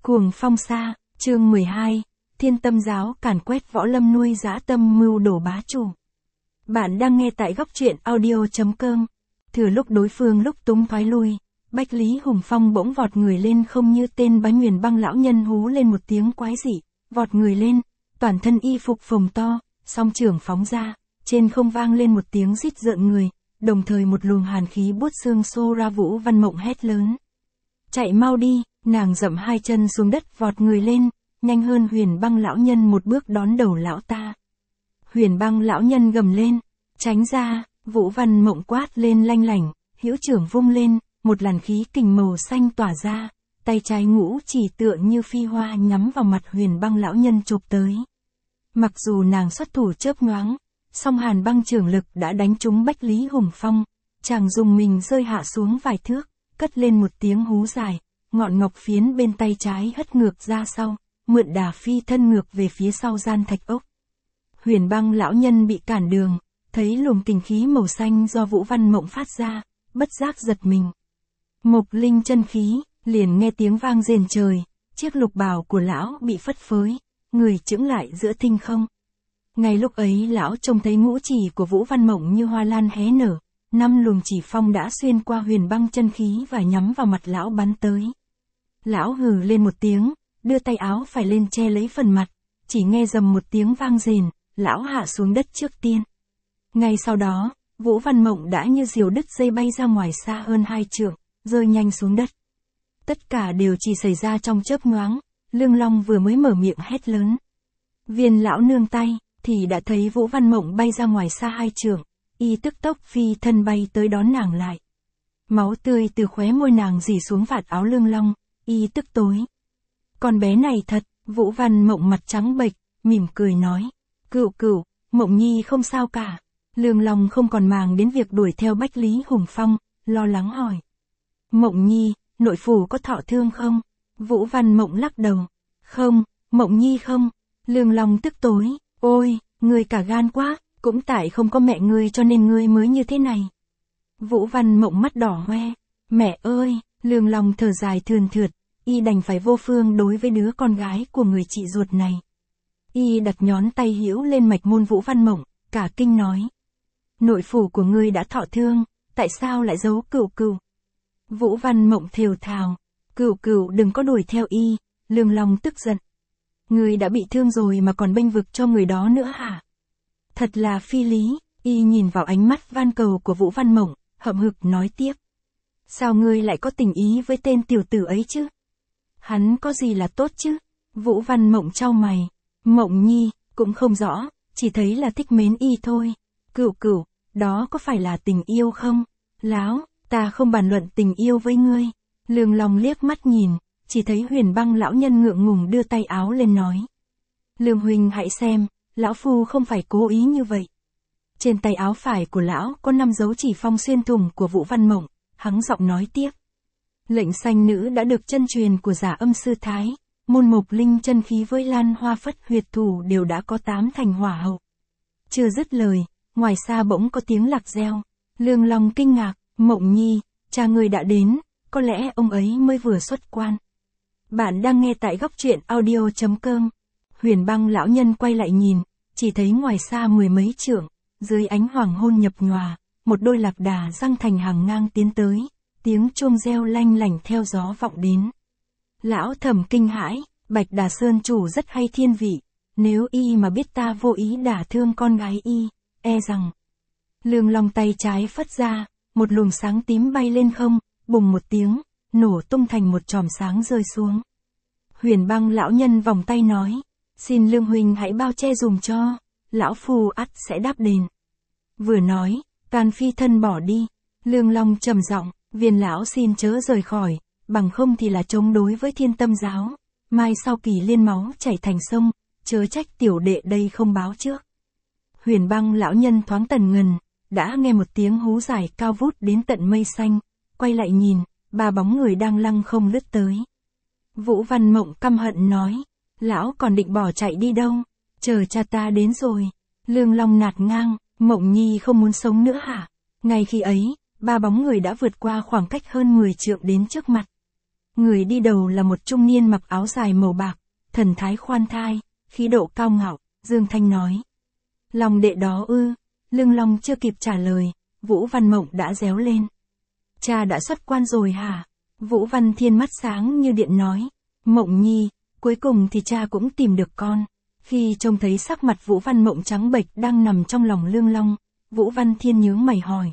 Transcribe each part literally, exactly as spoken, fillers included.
Cuồng phong sa, chương mười hai, Thiên Tâm giáo càn quét võ lâm nuôi dã tâm mưu đổ bá chủ. Bạn đang nghe tại góc truyện audio.com. Thừa lúc đối phương lúc túng thoái lui, Bách Lý Hùng Phong bỗng vọt người lên không như tên bái Huyền Băng lão nhân hú lên một tiếng quái dị, vọt người lên, toàn thân y phục phồng to, song trưởng phóng ra, trên không vang lên một tiếng rít rợn người, đồng thời một luồng hàn khí buốt xương xô ra. Vũ Văn Mộng hét lớn. Chạy mau đi, nàng dậm hai chân xuống đất vọt người lên, nhanh hơn Huyền Băng lão nhân một bước đón đầu lão ta. Huyền Băng lão nhân gầm lên, tránh ra, Vũ Văn Mộng quát lên lanh lảnh, hữu trưởng vung lên, một làn khí kình màu xanh tỏa ra, tay trái ngũ chỉ tựa như phi hoa nhắm vào mặt Huyền Băng lão nhân chụp tới. Mặc dù nàng xuất thủ chớp nhoáng, song hàn băng trưởng lực đã đánh trúng Bách Lý Hùng Phong, chàng dùng mình rơi hạ xuống vài thước, cất lên một tiếng hú dài, ngọn ngọc phiến bên tay trái hất ngược ra sau, mượn đà phi thân ngược về phía sau gian thạch ốc. Huyền Băng lão nhân bị cản đường, thấy luồng kình khí màu xanh do Vũ Văn Mộng phát ra, bất giác giật mình. Mộc linh chân khí, liền nghe tiếng vang rền trời, chiếc lục bào của lão bị phất phới, người chững lại giữa thinh không. Ngay lúc ấy lão trông thấy ngũ chỉ của Vũ Văn Mộng như hoa lan hé nở, năm luồng chỉ phong đã xuyên qua Huyền Băng chân khí và nhắm vào mặt lão bắn tới. Lão hừ lên một tiếng, đưa tay áo phải lên che lấy phần mặt, chỉ nghe rầm một tiếng vang rền, lão hạ xuống đất trước tiên. Ngay sau đó, Vũ Văn Mộng đã như diều đứt dây bay ra ngoài xa hơn hai trượng, rơi nhanh xuống đất. Tất cả đều chỉ xảy ra trong chớp nhoáng, Lương Long vừa mới mở miệng hét lớn. Viên lão nương tay, thì đã thấy Vũ Văn Mộng bay ra ngoài xa hai trượng, y tức tốc phi thân bay tới đón nàng lại. Máu tươi từ khóe môi nàng rỉ xuống vạt áo Lương Long, y tức tối. Con bé này thật, Vũ Văn Mộng mặt trắng bệch, mỉm cười nói. Cựu cựu, Mộng nhi không sao cả. Lương Long không còn màng đến việc đuổi theo Bách Lý Hùng Phong, lo lắng hỏi. Mộng nhi, nội phủ có thọ thương không? Vũ Văn Mộng lắc đầu. Không, Mộng nhi không. Lương Long tức tối. Ôi, ngươi cả gan quá, cũng tại không có mẹ ngươi cho nên ngươi mới như thế này. Vũ Văn Mộng mắt đỏ hoe. Mẹ ơi, Lương Long thở dài thườn thượt, y đành phải vô phương đối với đứa con gái của người chị ruột này. Y đặt nhón tay hữu lên mạch môn Vũ Văn Mộng, cả kinh nói. Nội phủ của ngươi đã thọ thương, tại sao lại giấu cựu cựu? Vũ Văn Mộng thều thào. Cựu cựu đừng có đuổi theo y, Lương Long tức giận. Ngươi đã bị thương rồi mà còn bênh vực cho người đó nữa hả? Thật là phi lý, y nhìn vào ánh mắt van cầu của Vũ Văn Mộng, hậm hực nói tiếp. Sao ngươi lại có tình ý với tên tiểu tử ấy chứ? Hắn có gì là tốt chứ? Vũ Văn Mộng chau mày. Mộng nhi, cũng không rõ, chỉ thấy là thích mến y thôi. Cửu cửu, đó có phải là tình yêu không? Láo, ta không bàn luận tình yêu với ngươi. Lương Long liếc mắt nhìn, chỉ thấy Huyền Băng lão nhân ngượng ngùng đưa tay áo lên nói. Lương huynh hãy xem, lão phu không phải cố ý như vậy. Trên tay áo phải của lão có năm dấu chỉ phong xuyên thủng của Vũ Văn Mộng, hắng giọng nói tiếp. Lệnh sanh nữ đã được chân truyền của Giả Âm sư Thái, môn mộc linh chân khí với lan hoa phất huyệt thủ đều đã có tám thành hỏa hậu. Chưa dứt lời, ngoài xa bỗng có tiếng lạc reo. Lương Long kinh ngạc, Mộng nhi, cha ngươi đã đến, có lẽ ông ấy mới vừa xuất quan. Bạn đang nghe tại góc truyện audio.com. Huyền Băng lão nhân quay lại nhìn, chỉ thấy ngoài xa mười mấy trượng, dưới ánh hoàng hôn nhập nhòa, một đôi lạc đà răng thành hàng ngang tiến tới, tiếng chuông reo lanh lảnh theo gió vọng đến. Lão thầm kinh hãi, Bạch Đà Sơn chủ rất hay thiên vị, nếu y mà biết ta vô ý đả thương con gái y, e rằng. Lương Long tay trái phất ra, một luồng sáng tím bay lên không, bùng một tiếng, nổ tung thành một chòm sáng rơi xuống. Huyền Băng lão nhân vòng tay nói, xin Lương huynh hãy bao che dùm cho, lão phu ắt sẽ đáp đền. Vừa nói, can phi thân bỏ đi. Lương Long trầm giọng, Viên lão xin chớ rời khỏi, bằng không thì là chống đối với Thiên Tâm giáo. Mai sau kỳ liên máu chảy thành sông, chớ trách tiểu đệ đây không báo trước. Huyền Băng lão nhân thoáng tần ngần, đã nghe một tiếng hú dài cao vút đến tận mây xanh, quay lại nhìn, ba bóng người đang lăng không lướt tới. Vũ Văn Mộng căm hận nói, lão còn định bỏ chạy đi đâu, chờ cha ta đến rồi. Lương Long nạt ngang, Mộng nhi không muốn sống nữa hả? Ngay khi ấy, ba bóng người đã vượt qua khoảng cách hơn mười trượng đến trước mặt. Người đi đầu là một trung niên mặc áo dài màu bạc, thần thái khoan thai, khí độ cao ngạo, Dương Thanh nói. Long đệ đó ư? Lương Long chưa kịp trả lời, Vũ Văn Mộng đã réo lên. Cha đã xuất quan rồi hả? Vũ Văn Thiên mắt sáng như điện nói. Mộng Nhi, cuối cùng thì cha cũng tìm được con. Khi trông thấy sắc mặt Vũ Văn Mộng trắng bệch đang nằm trong lòng Lương Long, Vũ Văn Thiên nhướng mày hỏi.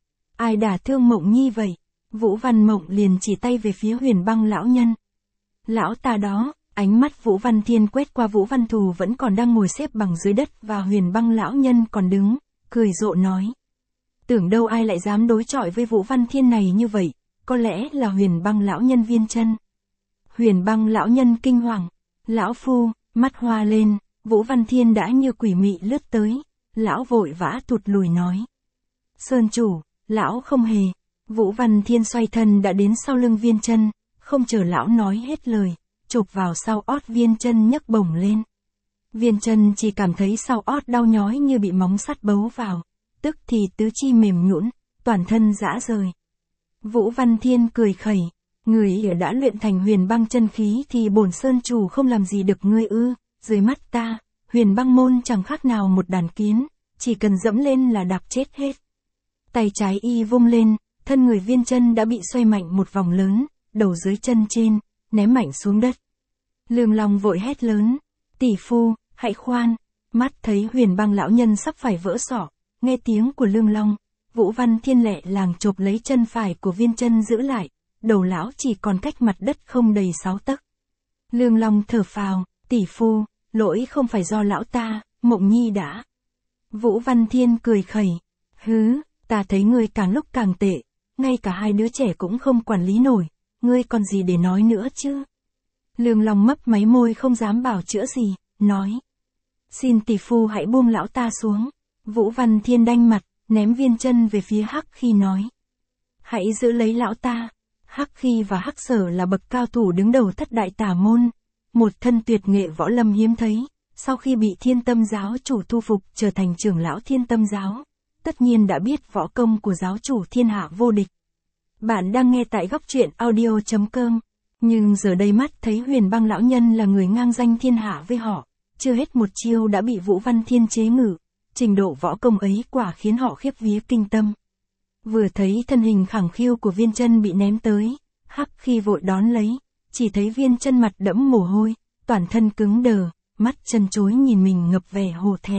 Ai đả thương Mộng Nhi vậy? Vũ Văn Mộng liền chỉ tay về phía Huyền Băng lão nhân. Lão ta đó, ánh mắt Vũ Văn Thiên quét qua Vũ Văn Thù vẫn còn đang ngồi xếp bằng dưới đất và Huyền Băng lão nhân còn đứng, cười rộ nói. Tưởng đâu ai lại dám đối chọi với Vũ Văn Thiên này như vậy, có lẽ là Huyền Băng lão nhân Viên Chân. Huyền Băng lão nhân kinh hoàng, lão phu, mắt hoa lên, Vũ Văn Thiên đã như quỷ mị lướt tới, lão vội vã thụt lùi nói. Sơn chủ, lão không hề. Vũ Văn Thiên xoay thân đã đến sau lưng Viên Chân, không chờ lão nói hết lời, chụp vào sau ót Viên Chân nhấc bổng lên. Viên Chân chỉ cảm thấy sau ót đau nhói như bị móng sắt bấu vào, tức thì tứ chi mềm nhũn, toàn thân rã rời. Vũ Văn Thiên cười khẩy, người đã luyện thành Huyền Băng chân khí thì bổn sơn chủ không làm gì được ngươi ư? Dưới mắt ta, Huyền Băng môn chẳng khác nào một đàn kiến, chỉ cần dẫm lên là đạp chết hết. Tay trái y vung lên, thân người Viên Chân đã bị xoay mạnh một vòng lớn, đầu dưới chân trên, ném mạnh xuống đất. Lương Long vội hét lớn, tỷ phu, hãy khoan. Mắt thấy Huyền Băng lão nhân sắp phải vỡ sọ, nghe tiếng của Lương Long, Vũ Văn Thiên lẹ làng chộp lấy chân phải của Viên Chân giữ lại, đầu lão chỉ còn cách mặt đất không đầy sáu tấc. Lương Long thở phào, tỷ phu, lỗi không phải do lão ta, Mộng Nhi đã. Vũ Văn Thiên cười khẩy, hứ, ta thấy ngươi càng lúc càng tệ, ngay cả hai đứa trẻ cũng không quản lý nổi, ngươi còn gì để nói nữa chứ? Lương Long mấp máy môi không dám bảo chữa gì, nói. Xin tỷ phu hãy buông lão ta xuống. Vũ Văn Thiên đanh mặt, ném Viên Chân về phía Hắc Khi nói. Hãy giữ lấy lão ta. Hắc Khi và Hắc Sở là bậc cao thủ đứng đầu thất đại tả môn, một thân tuyệt nghệ võ lâm hiếm thấy, sau khi bị Thiên Tâm giáo chủ thu phục trở thành trưởng lão Thiên Tâm giáo, tất nhiên đã biết võ công của giáo chủ thiên hạ vô địch. Bạn đang nghe tại góc truyện audio chấm com, nhưng giờ đây mắt thấy Huyền Băng lão nhân là người ngang danh thiên hạ với họ, chưa hết một chiêu đã bị Vũ Văn Thiên chế ngự, trình độ võ công ấy quả khiến họ khiếp vía kinh tâm. Vừa thấy thân hình khẳng khiu của Viên Chân bị ném tới, Hắc Khi vội đón lấy, chỉ thấy Viên Chân mặt đẫm mồ hôi, toàn thân cứng đờ, mắt chân chối nhìn mình ngập vẻ hổ thẹn.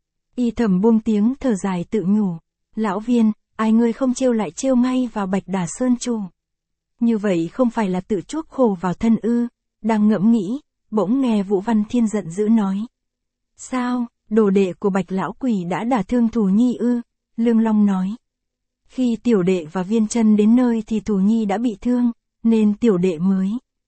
Y thầm buông tiếng thở dài tự nhủ, lão Viên, ai ngươi không trêu lại trêu ngay vào Bạch Đà Sơn chủ. Như vậy không phải là tự chuốc khổ vào thân ư? Đang ngẫm nghĩ, bỗng nghe Vũ Văn Thiên giận dữ nói. Sao, đồ đệ của Bạch lão quỷ đã đả thương Thù Nhi ư? Lương Long nói. Khi tiểu đệ và Viên Chân đến nơi thì Thù Nhi đã bị thương, nên tiểu đệ mới.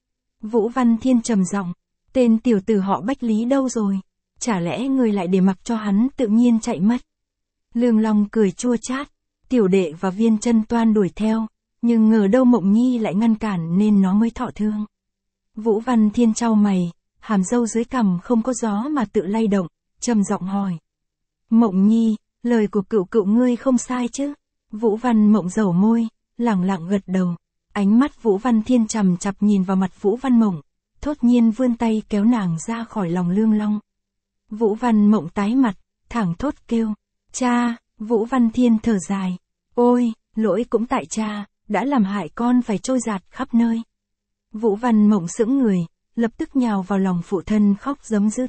Vũ Văn Thiên trầm giọng, tên tiểu tử họ Bách Lý đâu rồi? Chả lẽ người lại để mặc cho hắn tự nhiên chạy mất? Lương Long cười chua chát, tiểu đệ và Viên Chân toan đuổi theo, nhưng ngờ đâu Mộng Nhi lại ngăn cản nên nó mới thọ thương. Vũ Văn Thiên chau mày, hàm râu dưới cằm không có gió mà tự lay động, trầm giọng hỏi. Mộng Nhi, lời của cựu cựu ngươi không sai chứ? Vũ Văn Mộng dầu môi, lẳng lặng gật đầu. Ánh mắt Vũ Văn Thiên chằm chặp nhìn vào mặt Vũ Văn Mộng, thốt nhiên vươn tay kéo nàng ra khỏi lòng Lương Long. Vũ Văn Mộng tái mặt, thẳng thốt kêu. Cha, Vũ Văn Thiên thở dài. Ôi, lỗi cũng tại cha, đã làm hại con phải trôi dạt khắp nơi. Vũ Văn Mộng sững người, lập tức nhào vào lòng phụ thân khóc rấm rứt.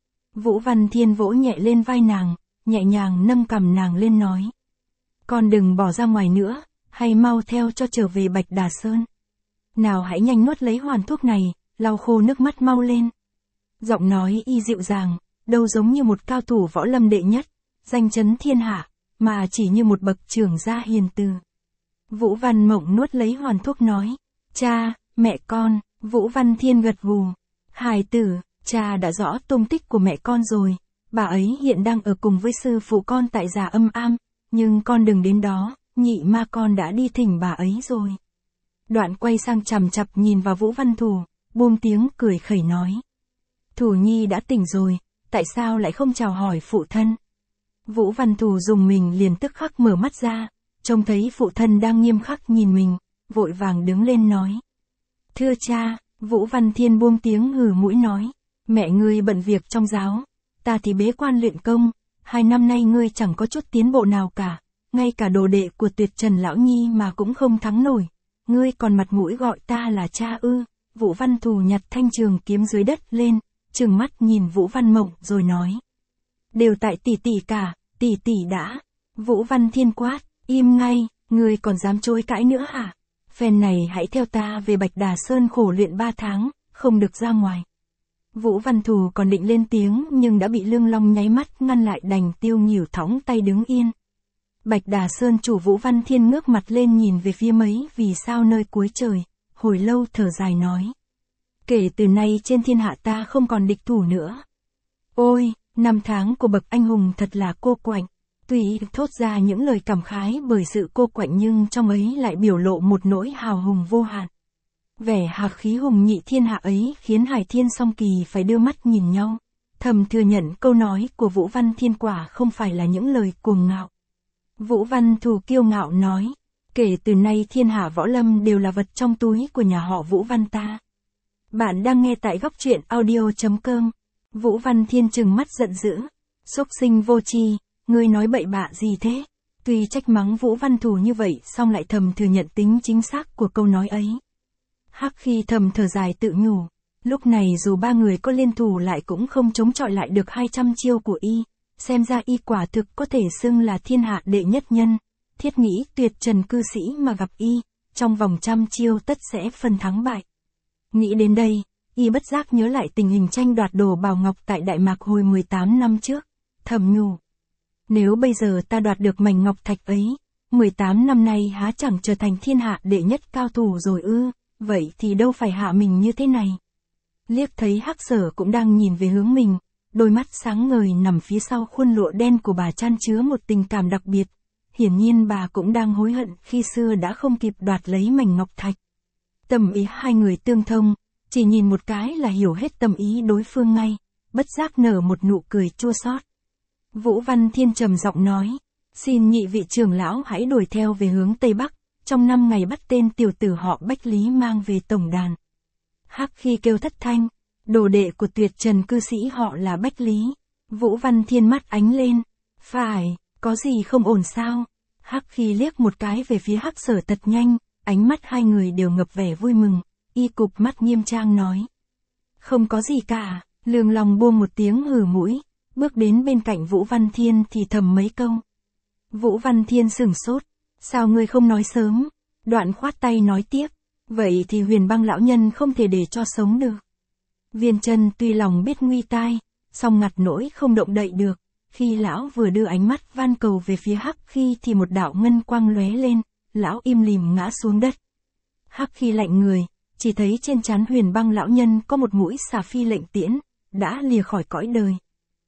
Vũ Văn Thiên vỗ nhẹ lên vai nàng, nhẹ nhàng nâng cằm nàng lên nói. Con đừng bỏ ra ngoài nữa, hay mau theo cho trở về Bạch Đà Sơn. Nào hãy nhanh nuốt lấy hoàn thuốc này, lau khô nước mắt mau lên. Giọng nói y dịu dàng, đâu giống như một cao thủ võ lâm đệ nhất, danh chấn thiên hạ, mà chỉ như một bậc trưởng gia hiền từ. Vũ Văn Mộng nuốt lấy hoàn thuốc nói. Cha, mẹ con. Vũ Văn Thiên gật gù. Hài tử, cha đã rõ tung tích của mẹ con rồi, bà ấy hiện đang ở cùng với sư phụ con tại Già Âm Am, nhưng con đừng đến đó, nhị ma con đã đi thỉnh bà ấy rồi. Đoạn quay sang chằm chặp nhìn vào Vũ Văn Thù, buông tiếng cười khẩy nói. Thù Nhi đã tỉnh rồi, tại sao lại không chào hỏi phụ thân? Vũ Văn Thù dùng mình liền tức khắc mở mắt ra, trông thấy phụ thân đang nghiêm khắc nhìn mình, vội vàng đứng lên nói. Thưa cha, Vũ Văn Thiên buông tiếng hừ mũi nói. Mẹ ngươi bận việc trong giáo, ta thì bế quan luyện công, hai năm nay ngươi chẳng có chút tiến bộ nào cả, ngay cả đồ đệ của Tuyệt Trần lão nhi mà cũng không thắng nổi. Ngươi còn mặt mũi gọi ta là cha ư? Vũ Văn Thù nhặt thanh trường kiếm dưới đất lên, trừng mắt nhìn Vũ Văn Mộng rồi nói. Đều tại tỷ tỷ cả, tỷ tỷ đã. Vũ Văn Thiên quát, im ngay, ngươi còn dám chối cãi nữa hả? Phen này hãy theo ta về Bạch Đà Sơn khổ luyện ba tháng, không được ra ngoài. Vũ Văn Thù còn định lên tiếng nhưng đã bị Lương Long nháy mắt ngăn lại, đành tiêu nghỉu thõng tay đứng yên. Bạch Đà Sơn chủ Vũ Văn Thiên ngước mặt lên nhìn về phía mấy vì sao nơi cuối trời, hồi lâu thở dài nói. Kể từ nay trên thiên hạ ta không còn địch thủ nữa. Ôi, năm tháng của bậc anh hùng thật là cô quạnh. Tuy thốt ra những lời cảm khái bởi sự cô quạnh nhưng trong ấy lại biểu lộ một nỗi hào hùng vô hạn. Vẻ hạc khí hùng nhị thiên hạ ấy khiến Hải Thiên Song Kỳ phải đưa mắt nhìn nhau, thầm thừa nhận câu nói của Vũ Văn Thiên quả không phải là những lời cuồng ngạo. Vũ Văn Thù kiêu ngạo nói, kể từ nay thiên hạ võ lâm đều là vật trong túi của nhà họ Vũ Văn ta. Bạn đang nghe tại góc truyện audio chấm com. Vũ Văn Thiên trừng mắt giận dữ, xúc sinh vô tri, ngươi nói bậy bạ gì thế? Tuy trách mắng Vũ Văn Thù như vậy song lại thầm thừa nhận tính chính xác của câu nói ấy. Hắc Khi thầm thở dài tự nhủ, lúc này dù ba người có liên thủ lại cũng không chống chọi lại được hai trăm chiêu của y, xem ra y quả thực có thể xưng là thiên hạ đệ nhất nhân. Thiết nghĩ Tuyệt Trần cư sĩ mà gặp y, trong vòng trăm chiêu tất sẽ phân thắng bại. Nghĩ đến đây, y bất giác nhớ lại tình hình tranh đoạt đồ bào ngọc tại Đại Mạc hồi mười tám năm trước, thầm nhủ. Nếu bây giờ ta đoạt được mảnh ngọc thạch ấy, mười tám năm nay há chẳng trở thành thiên hạ đệ nhất cao thủ rồi ư, vậy thì đâu phải hạ mình như thế này. Liếc thấy Hắc Sở cũng đang nhìn về hướng mình, đôi mắt sáng ngời nằm phía sau khuôn lụa đen của bà chan chứa một tình cảm đặc biệt. Hiển nhiên bà cũng đang hối hận khi xưa đã không kịp đoạt lấy mảnh ngọc thạch. Tâm ý hai người tương thông, chỉ nhìn một cái là hiểu hết tâm ý đối phương ngay, bất giác nở một nụ cười chua xót. Vũ Văn Thiên trầm giọng nói, xin nhị vị trưởng lão hãy đuổi theo về hướng Tây Bắc, trong năm ngày bắt tên tiểu tử họ Bách Lý mang về tổng đàn. Hắc Khi kêu thất thanh, đồ đệ của Tuyệt Trần cư sĩ họ là Bách Lý. Vũ Văn Thiên mắt ánh lên, phải, có gì không ổn sao? Hắc Khi liếc một cái về phía Hắc Sở thật nhanh, ánh mắt hai người đều ngập vẻ vui mừng, y cụp mắt nghiêm trang nói. Không có gì cả. Lương Long buông một tiếng hừ mũi, bước đến bên cạnh Vũ Văn Thiên thì thầm mấy câu. Vũ Văn Thiên sửng sốt, sao ngươi không nói sớm? Đoạn khoát tay nói tiếp, vậy thì Huyền Băng lão nhân không thể để cho sống được. Viên Chân tuy lòng biết nguy tai, song ngặt nỗi không động đậy được, khi lão vừa đưa ánh mắt van cầu về phía Hắc Khi thì một đạo ngân quang lóe lên, lão im lìm ngã xuống đất. Hắc Khi lạnh người, chỉ thấy trên trán Huyền Băng lão nhân có một mũi xà phi lệnh tiễn, đã lìa khỏi cõi đời.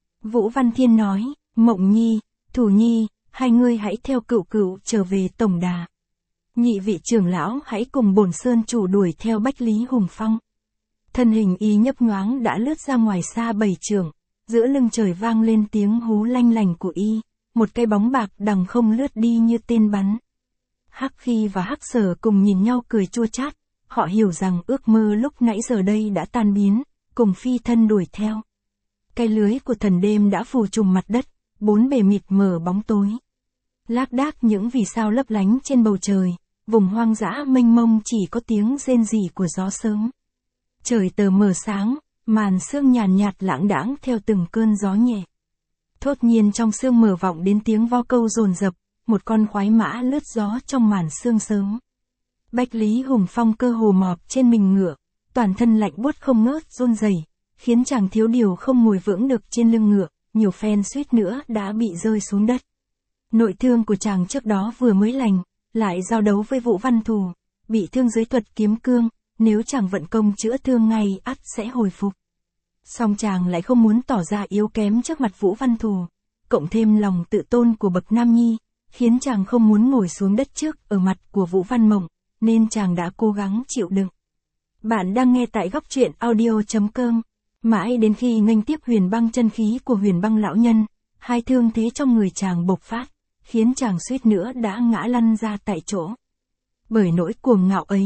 Vũ Văn Thiên nói, Mộng Nhi, Thủ Nhi, hai ngươi hãy theo cựu cựu trở về tổng đà. Nhị vị trưởng lão hãy cùng bổn sơn chủ đuổi theo Bách Lý Hùng Phong. Thân hình y nhấp nhoáng đã lướt ra ngoài xa bảy trượng, giữa lưng trời vang lên tiếng hú lanh lành của y, một cái bóng bạc đằng không lướt đi như tên bắn. Hắc Khi và Hắc Sở cùng nhìn nhau cười chua chát, họ hiểu rằng ước mơ lúc nãy giờ đây đã tan biến, cùng phi thân đuổi theo. Cái lưới của thần đêm đã phủ trùm mặt đất, bốn bề mịt mờ bóng tối. Lác đác những vì sao lấp lánh trên bầu trời, vùng hoang dã mênh mông chỉ có tiếng rên rỉ của gió sớm. Trời tờ mờ sáng, màn sương nhàn nhạt lãng đãng theo từng cơn gió nhẹ. Thốt nhiên trong sương mờ vọng đến tiếng vo câu dồn dập, một con khoái mã lướt gió trong màn sương sớm. Bách Lý Hùng Phong cơ hồ mọp trên mình ngựa, toàn thân lạnh buốt không ngớt run rẩy, khiến chàng thiếu điều không ngồi vững được trên lưng ngựa, nhiều phen suýt nữa đã bị rơi xuống đất. Nội thương của chàng trước đó vừa mới lành, lại giao đấu với Vũ Văn Thù, bị thương dưới thuật kiếm cương, nếu chàng vận công chữa thương ngay ắt sẽ hồi phục. Song chàng lại không muốn tỏ ra yếu kém trước mặt Vũ Văn Thù, cộng thêm lòng tự tôn của bậc nam nhi, khiến chàng không muốn ngồi xuống đất trước ở mặt của Vũ Văn Mộng, nên chàng đã cố gắng chịu đựng. Bạn đang nghe tại góc truyện audio chấm com. Mãi đến khi nghênh tiếp Huyền Băng chân khí của Huyền Băng lão nhân, hai thương thế trong người chàng bộc phát, khiến chàng suýt nữa đã ngã lăn ra tại chỗ. Bởi nỗi cuồng ngạo ấy,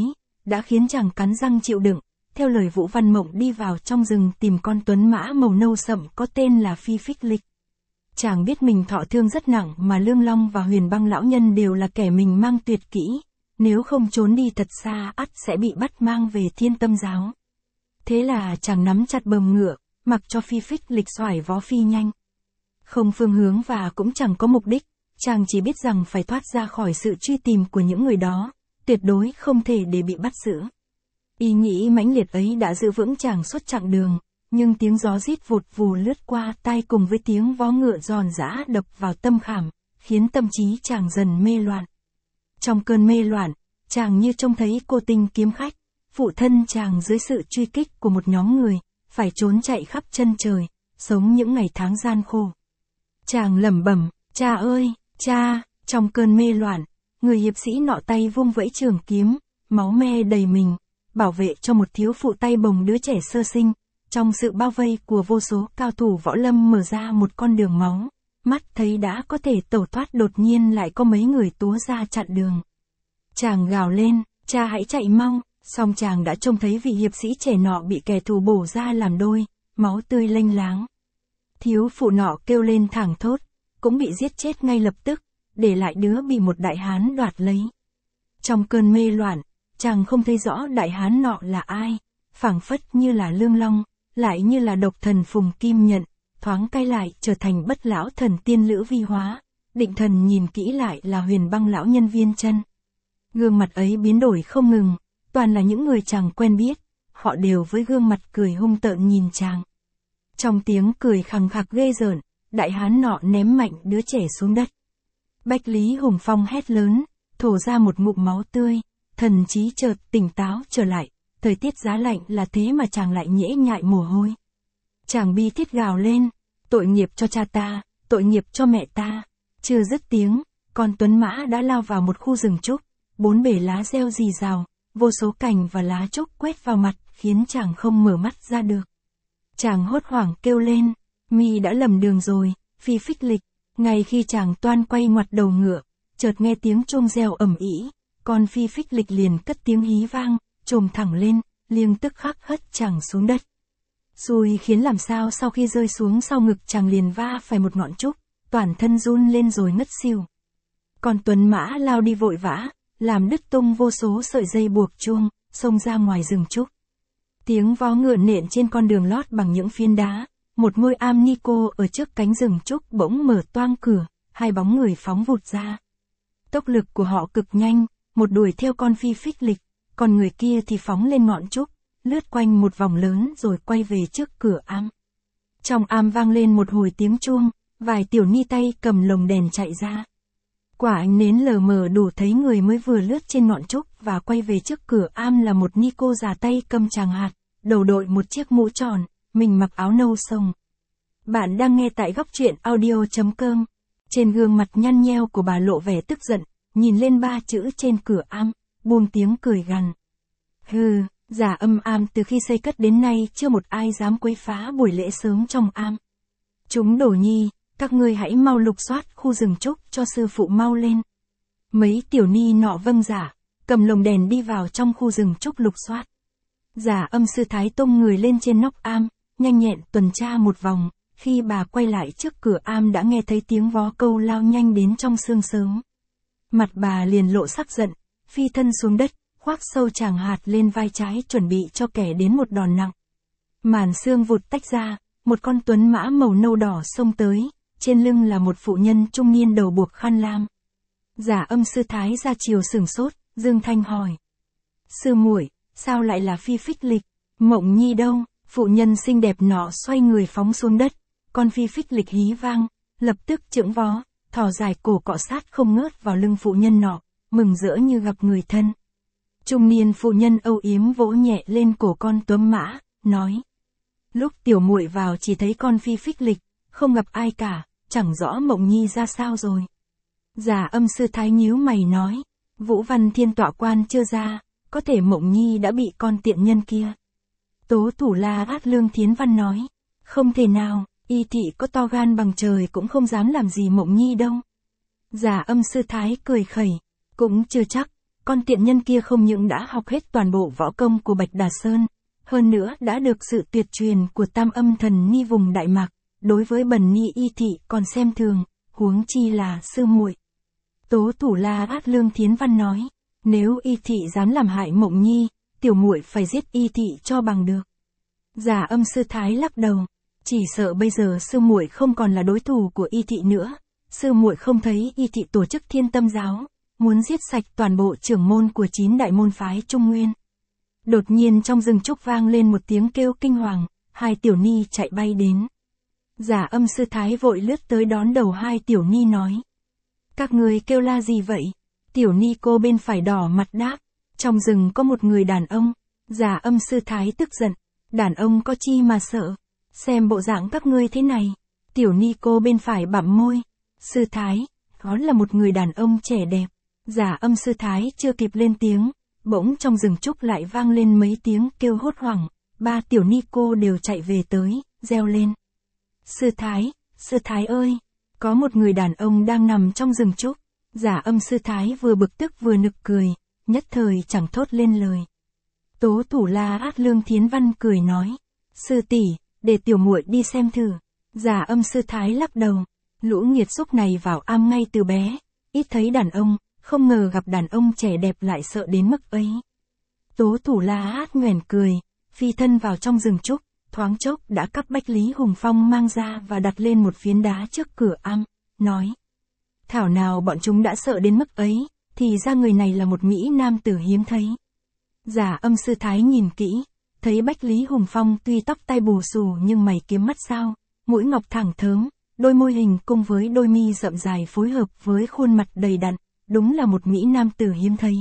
đã khiến chàng cắn răng chịu đựng, theo lời Vũ Văn Mộng đi vào trong rừng tìm con tuấn mã màu nâu sậm có tên là Phi Phích Lịch. Chàng biết mình thọ thương rất nặng mà Lương Long và Huyền Băng lão nhân đều là kẻ mình mang tuyệt kỹ, nếu không trốn đi thật xa ắt sẽ bị bắt mang về Thiên Tâm giáo. Thế là chàng nắm chặt bờm ngựa, mặc cho Phi Phích Lịch xoải vó phi nhanh. Không phương hướng và cũng chẳng có mục đích, chàng chỉ biết rằng phải thoát ra khỏi sự truy tìm của những người đó, tuyệt đối không thể để bị bắt giữ. Ý nghĩ mãnh liệt ấy đã giữ vững chàng suốt chặng đường, nhưng tiếng gió rít vụt vù lướt qua tai cùng với tiếng vó ngựa giòn giã đập vào tâm khảm, khiến tâm trí chàng dần mê loạn. Trong cơn mê loạn, chàng như trông thấy cô Tinh kiếm khách, phụ thân chàng dưới sự truy kích của một nhóm người, phải trốn chạy khắp chân trời, sống những ngày tháng gian khổ. Chàng lẩm bẩm, cha ơi, cha, trong cơn mê loạn, người hiệp sĩ nọ tay vung vẫy trường kiếm, máu me đầy mình, bảo vệ cho một thiếu phụ tay bồng đứa trẻ sơ sinh, trong sự bao vây của vô số cao thủ võ lâm mở ra một con đường máu, mắt thấy đã có thể tẩu thoát đột nhiên lại có mấy người túa ra chặn đường. Chàng gào lên, cha hãy chạy mau, song chàng đã trông thấy vị hiệp sĩ trẻ nọ bị kẻ thù bổ ra làm đôi, máu tươi lênh láng. Thiếu phụ nọ kêu lên thảng thốt, cũng bị giết chết ngay lập tức, để lại đứa bị một đại hán đoạt lấy. Trong cơn mê loạn, chàng không thấy rõ đại hán nọ là ai, phảng phất như là Lương Long, lại như là độc thần Phùng Kim Nhận, thoáng cay lại trở thành Bất lão thần tiên Lữ Vi Hóa, định thần nhìn kỹ lại là Huyền Băng lão nhân Viên Chân. Gương mặt ấy biến đổi không ngừng, toàn là những người chàng quen biết, họ đều với gương mặt cười hung tợn nhìn chàng. Trong tiếng cười khằng khặc ghê rợn, đại hán nọ ném mạnh đứa trẻ xuống đất. Bách Lý Hùng Phong hét lớn, thổ ra một ngụm máu tươi, thần trí chợt tỉnh táo trở lại, thời tiết giá lạnh là thế mà chàng lại nhễ nhại mồ hôi. Chàng bi thiết gào lên, tội nghiệp cho cha ta, tội nghiệp cho mẹ ta. Chưa dứt tiếng, con tuấn mã đã lao vào một khu rừng trúc, bốn bề lá reo rì rào, vô số cành và lá trúc quét vào mặt, khiến chàng không mở mắt ra được. Chàng hốt hoảng kêu lên, mi đã lầm đường rồi, Phi Phích Lịch. Ngay khi chàng toan quay ngoặt đầu ngựa, chợt nghe tiếng chuông reo ầm ĩ, con Phi Phích Lịch liền cất tiếng hí vang, trồm thẳng lên, liêng tức khắc hất chàng xuống đất. Xui khiến làm sao sau khi rơi xuống sau ngực chàng liền va phải một ngọn trúc, toàn thân run lên rồi ngất xỉu. Con tuấn mã lao đi vội vã, làm đứt tung vô số sợi dây buộc chuông, xông ra ngoài rừng trúc. Tiếng vó ngựa nện trên con đường lót bằng những phiến đá, một ngôi am ni cô ở trước cánh rừng trúc bỗng mở toang cửa, hai bóng người phóng vụt ra. Tốc lực của họ cực nhanh, một đuổi theo con Phi Phích Lịch, còn người kia thì phóng lên ngọn trúc, lướt quanh một vòng lớn rồi quay về trước cửa am. Trong am vang lên một hồi tiếng chuông, vài tiểu ni tay cầm lồng đèn chạy ra. Quả ánh nến lờ mờ đủ thấy người mới vừa lướt trên ngọn trúc và quay về trước cửa am là một ni cô già tay cầm tràng hạt, đầu đội một chiếc mũ tròn, mình mặc áo nâu sông. Bạn đang nghe tại góc truyện audio chấm com. Trên gương mặt nhăn nheo của bà lộ vẻ tức giận, nhìn lên ba chữ trên cửa am, buông tiếng cười gằn. Hừ, Giả Âm am từ khi xây cất đến nay chưa một ai dám quấy phá buổi lễ sớm trong am. Chúng đồ nhi, các ngươi hãy mau lục soát khu rừng trúc cho sư phụ mau lên. Mấy tiểu ni nọ vâng giả, cầm lồng đèn đi vào trong khu rừng trúc lục soát. Giả Âm sư thái tung người lên trên nóc am, nhanh nhẹn tuần tra một vòng, khi bà quay lại trước cửa am đã nghe thấy tiếng vó câu lao nhanh đến trong sương sớm. Mặt bà liền lộ sắc giận, phi thân xuống đất, khoác sâu tràng hạt lên vai trái chuẩn bị cho kẻ đến một đòn nặng. Màn sương vụt tách ra, một con tuấn mã màu nâu đỏ xông tới, trên lưng là một phụ nhân trung niên đầu buộc khăn lam. Giả Âm sư thái ra chiều sửng sốt, Dương Thanh hỏi. Sư muội, sao lại là Phi Phích Lịch? Mộng nhi đâu? Phụ nhân xinh đẹp nọ xoay người phóng xuống đất, con Phi Phích Lịch hí vang, lập tức chững vó, thò dài cổ cọ sát không ngớt vào lưng phụ nhân nọ, mừng rỡ như gặp người thân. Trung niên phụ nhân âu yếm vỗ nhẹ lên cổ con tuấn mã, nói. Lúc tiểu muội vào chỉ thấy con Phi Phích Lịch, không gặp ai cả, chẳng rõ Mộng nhi ra sao rồi. Giả Âm sư thái nhíu mày nói, Vũ Văn Thiên tọa quan chưa ra, có thể Mộng nhi đã bị con tiện nhân kia. Tố Thủ La Át Lương Thiến Văn nói, không thể nào, y thị có to gan bằng trời cũng không dám làm gì Mộng nhi đâu. Giả Âm sư thái cười khẩy, cũng chưa chắc, con tiện nhân kia không những đã học hết toàn bộ võ công của Bạch Đà Sơn, hơn nữa đã được sự tuyệt truyền của Tam Âm Thần Ni vùng Đại Mạc, đối với Bần Ni y thị còn xem thường, huống chi là sư muội. Tố Thủ La Át Lương Thiến Văn nói, nếu y thị dám làm hại Mộng Nhi, tiểu muội phải giết y thị cho bằng được. Giả Âm Sư Thái lắc đầu, chỉ sợ bây giờ sư muội không còn là đối thủ của y thị nữa, sư muội không thấy y thị tổ chức Thiên Tâm giáo, muốn giết sạch toàn bộ trưởng môn của chín đại môn phái Trung Nguyên. Đột nhiên trong rừng trúc vang lên một tiếng kêu kinh hoàng, hai tiểu ni chạy bay đến. Giả Âm Sư Thái vội lướt tới đón đầu hai tiểu ni nói. Các người kêu la gì vậy? Tiểu ni cô bên phải đỏ mặt đáp, trong rừng có một người đàn ông. Giả Âm Sư Thái tức giận, đàn ông có chi mà sợ, xem bộ dạng các ngươi thế này. Tiểu ni cô bên phải bặm môi, Sư Thái, đó là một người đàn ông trẻ đẹp. Giả Âm Sư Thái chưa kịp lên tiếng, bỗng trong rừng trúc lại vang lên mấy tiếng kêu hốt hoảng, ba tiểu ni cô đều chạy về tới, reo lên. Sư Thái, Sư Thái ơi, có một người đàn ông đang nằm trong rừng trúc. Giả Âm Sư Thái vừa bực tức vừa nực cười, nhất thời chẳng thốt lên lời. Tố Thủ La Át Lương Thiến Văn cười nói, sư tỷ, để tiểu muội đi xem thử. Giả Âm Sư Thái lắc đầu, lũ nghiệt xúc này vào am ngay từ bé, ít thấy đàn ông, không ngờ gặp đàn ông trẻ đẹp lại sợ đến mức ấy. Tố Thủ La Át nhoẻn cười, phi thân vào trong rừng trúc, thoáng chốc đã cắp Bách Lý Hùng Phong mang ra và đặt lên một phiến đá trước cửa am, nói. Thảo nào bọn chúng đã sợ đến mức ấy, thì ra người này là một Mỹ nam tử hiếm thấy. Giả Âm Sư Thái nhìn kỹ, thấy Bách Lý Hùng Phong tuy tóc tai bù xù nhưng mày kiếm mắt sao, mũi ngọc thẳng thớm, đôi môi hình cùng với đôi mi rậm dài phối hợp với khuôn mặt đầy đặn, đúng là một Mỹ nam tử hiếm thấy.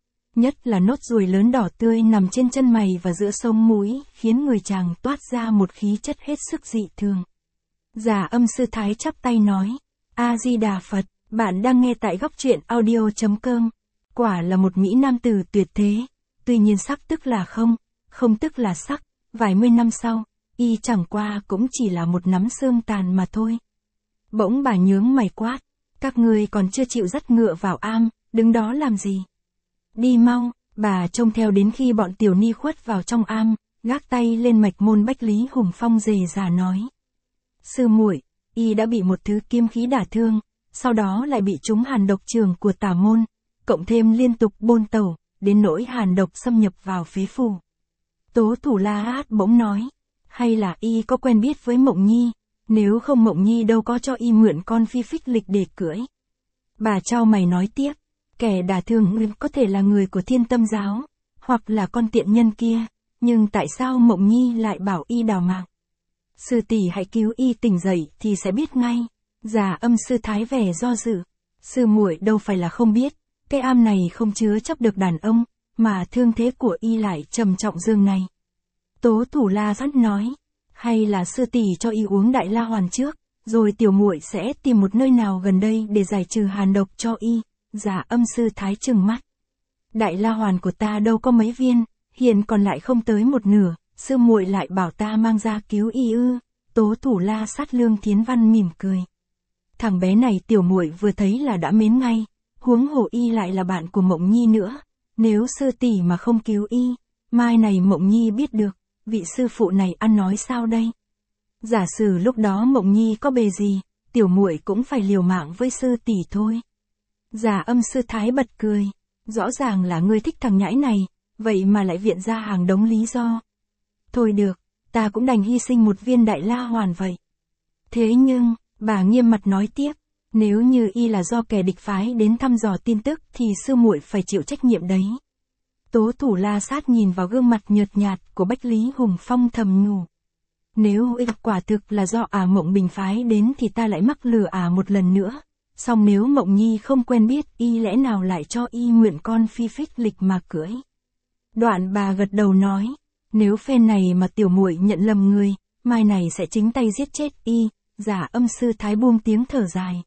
Nhất là nốt ruồi lớn đỏ tươi nằm trên chân mày và giữa sống mũi, khiến người chàng toát ra một khí chất hết sức dị thường. Giả Âm Sư Thái chắp tay nói, A-di-đà Phật, bạn đang nghe tại góc truyện audio chấm com. Quả là một Mỹ nam tử tuyệt thế, tuy nhiên sắc tức là không, không tức là sắc, vài mươi năm sau, y chẳng qua cũng chỉ là một nắm xương tàn mà thôi. Bỗng bà nhướng mày quát, các ngươi còn chưa chịu dắt ngựa vào am, đứng đó làm gì? Đi mau, bà trông theo đến khi bọn tiểu ni khuất vào trong am, gác tay lên mạch môn Bách Lý Hùng Phong rề rà nói. Sư muội, y đã bị một thứ kim khí đả thương, sau đó lại bị trúng hàn độc trường của tà môn, cộng thêm liên tục bôn tẩu, đến nỗi hàn độc xâm nhập vào phế phủ. Tố Thủ La Át bỗng nói, hay là y có quen biết với Mộng Nhi, nếu không Mộng Nhi đâu có cho y mượn con phi phích lịch để cưỡi. Bà trao mày nói tiếp, kẻ đả thương ngươi có thể là người của Thiên Tâm giáo, hoặc là con tiện nhân kia, nhưng tại sao Mộng Nhi lại bảo y đào mạng? Sư tỷ hãy cứu y tỉnh dậy thì sẽ biết ngay. Giả Âm Sư Thái vẻ do dự, sư muội đâu phải là không biết, cái am này không chứa chấp được đàn ông, mà thương thế của y lại trầm trọng dương này. Tố Thủ La Át nói, hay là sư tỷ cho y uống Đại La Hoàn trước, rồi tiểu muội sẽ tìm một nơi nào gần đây để giải trừ hàn độc cho y. Giả Âm Sư Thái trừng mắt. Đại La Hoàn của ta đâu có mấy viên, hiện còn lại không tới một nửa, sư muội lại bảo ta mang ra cứu y ư? Tố Thủ La Sát Lương Thiến Văn mỉm cười. Thằng bé này tiểu muội vừa thấy là đã mến ngay, huống hồ y lại là bạn của Mộng Nhi nữa, nếu sư tỷ mà không cứu y, mai này Mộng Nhi biết được, vị sư phụ này ăn nói sao đây? Giả sử lúc đó Mộng Nhi có bề gì, tiểu muội cũng phải liều mạng với sư tỷ thôi. Giả Âm Sư Thái bật cười, rõ ràng là ngươi thích thằng nhãi này, vậy mà lại viện ra hàng đống lý do. Thôi được, ta cũng đành hy sinh một viên Đại La Hoàn vậy. Thế nhưng, bà nghiêm mặt nói tiếp, nếu như y là do kẻ địch phái đến thăm dò tin tức thì sư muội phải chịu trách nhiệm đấy. Tố Thủ La Sát nhìn vào gương mặt nhợt nhạt của Bách Lý Hùng Phong thầm nhủ. Nếu y quả thực là do ả Mộng Bình phái đến thì ta lại mắc lừa ả một lần nữa. Song nếu Mộng Nhi không quen biết y lẽ nào lại cho y mượn con phi phích lịch mà cưỡi. Đoạn bà gật đầu nói, nếu phen này mà tiểu muội nhận lầm người, mai này sẽ chính tay giết chết y. Giả Âm Sư Thái buông tiếng thở dài.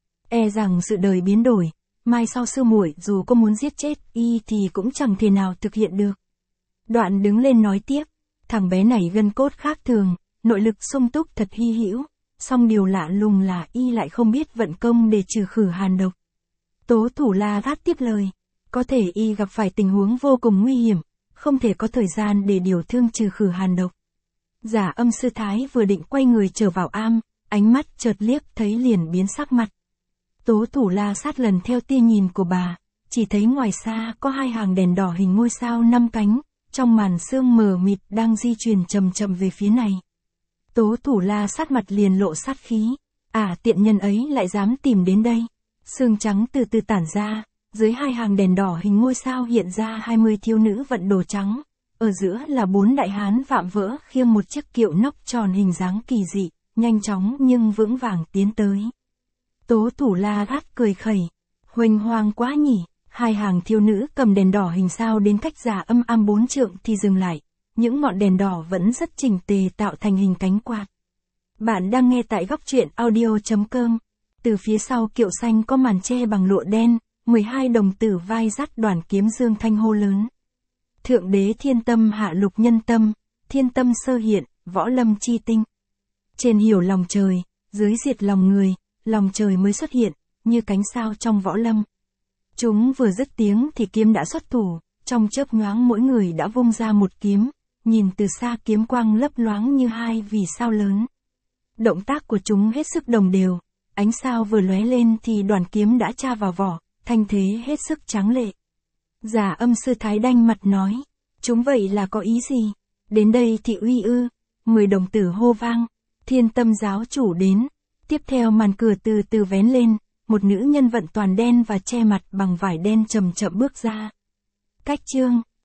E rằng sự đời biến đổi, mai sau sư muội dù có muốn giết chết y thì cũng chẳng thể nào thực hiện được. Đoạn đứng lên nói tiếp, thằng bé này gân cốt khác thường, nội lực sung túc thật hy hữu, song điều lạ lùng là y lại không biết vận công để trừ khử hàn độc. Tố Thủ La Át tiếp lời, Có thể y gặp phải tình huống vô cùng nguy hiểm, không thể có thời gian để điều thương trừ khử hàn độc. Giả Âm Sư Thái vừa định quay người trở vào am, ánh mắt chợt liếc thấy liền biến sắc mặt. Tố Thủ La sát lần theo tia nhìn của bà, chỉ thấy ngoài xa có hai hàng đèn đỏ hình ngôi sao năm cánh, trong màn sương mờ mịt đang di chuyển chậm chậm về phía này. Tố Thủ La sát mặt liền lộ sát khí, à tiện nhân ấy lại dám tìm đến đây. Sương trắng từ từ tản ra, dưới hai hàng đèn đỏ hình ngôi sao hiện ra hai mươi thiếu nữ vận đồ trắng, ở giữa là bốn đại hán vạm vỡ khiêng một chiếc kiệu nóc tròn hình dáng kỳ dị, nhanh chóng nhưng vững vàng tiến tới. Tố Thủ La gắt cười khẩy, huênh hoang quá nhỉ. Hai hàng thiếu nữ cầm đèn đỏ hình sao đến cách Giả Âm am bốn trượng thì dừng lại, những ngọn đèn đỏ vẫn rất chỉnh tề tạo thành hình cánh quạt. Bạn đang nghe tại góc truyện audio chấm com. Từ phía sau kiệu xanh có màn che bằng lụa đen, mười hai đồng tử vai dắt đoàn kiếm dương thanh hô lớn. Thượng đế thiên tâm hạ lục nhân tâm, thiên tâm sơ hiện, võ lâm chi tinh. Trên hiểu lòng trời, dưới diệt lòng người, lòng trời mới xuất hiện, như cánh sao trong võ lâm. Chúng vừa dứt tiếng thì kiếm đã xuất thủ, trong chớp nhoáng mỗi người đã vung ra một kiếm, nhìn từ xa kiếm quang lấp loáng như hai vì sao lớn. Động tác của chúng hết sức đồng đều, ánh sao vừa lóe lên thì đoàn kiếm đã tra vào vỏ, thanh thế hết sức tráng lệ. Giả Âm Sư Thái đanh mặt nói, chúng vậy là có ý gì? Đến đây thì uy ư, mười đồng tử hô vang, Thiên Tâm giáo chủ đến. Tiếp theo màn cửa từ từ vén lên, một nữ nhân vận toàn đen và che mặt bằng vải đen chậm chậm bước ra. Cách chương